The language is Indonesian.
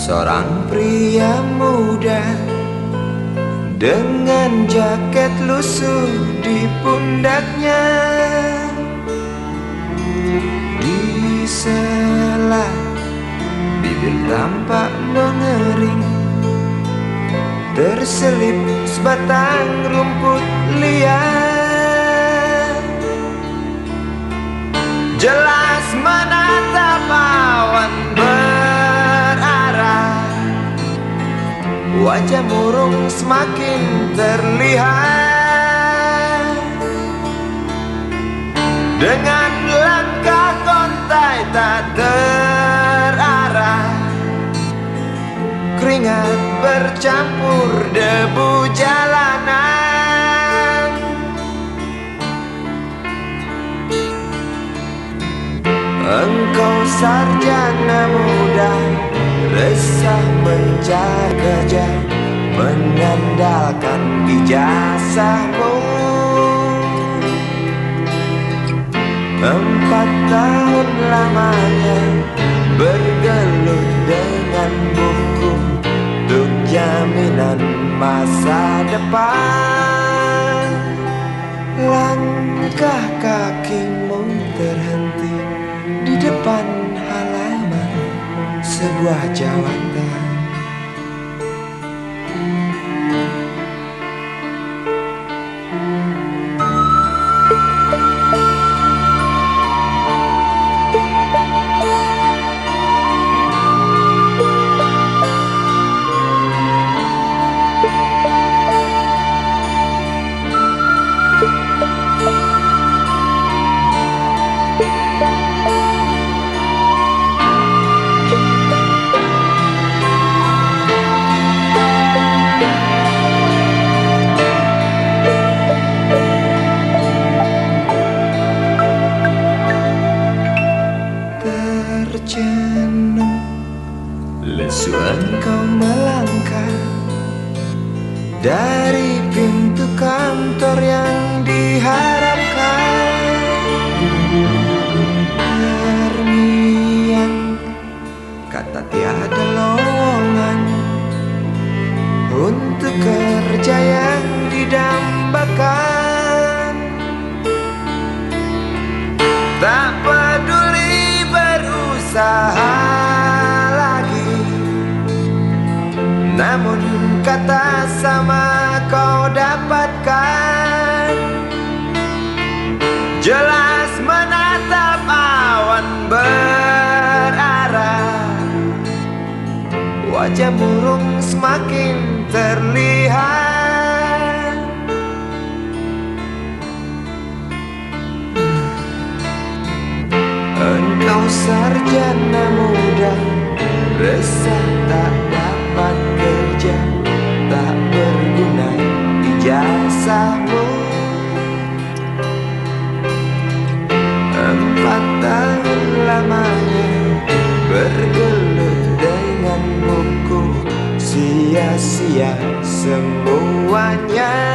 Seorang pria muda dengan jaket lusuh di pundaknya, di sela bibir tampak mengering, terselip sebatang rumput liar. Jelas menatap awan berarah, wajah murung semakin terlihat. Dengan langkah kontai tak terarah, keringat bercampur debu jalanan. Engkau sarjana muda, resah mencari kerja, mengandalkan ijazahmu. 4 tahun lamanya bergelut dengan buku untuk jaminan masa depan. Langkah kakimu terhenti di depan halaman sebuah jawatan. Tercenung lesu engkau melangkah dari pintu kantor yang diharapkan. Terngiang kata tiada lowongan untuk kerja yang didambakan. Tak peduli berusaha lagi, namun kata sama kau dapatkan. Jelas menatap awan berarah, wajah murung semakin terlihat. Engkau sarjana muda, resah tak dapat kerja, tak berguna ijazahmu. 4 tahun lamanya bergelut dengan buku, sia-sia semuanya.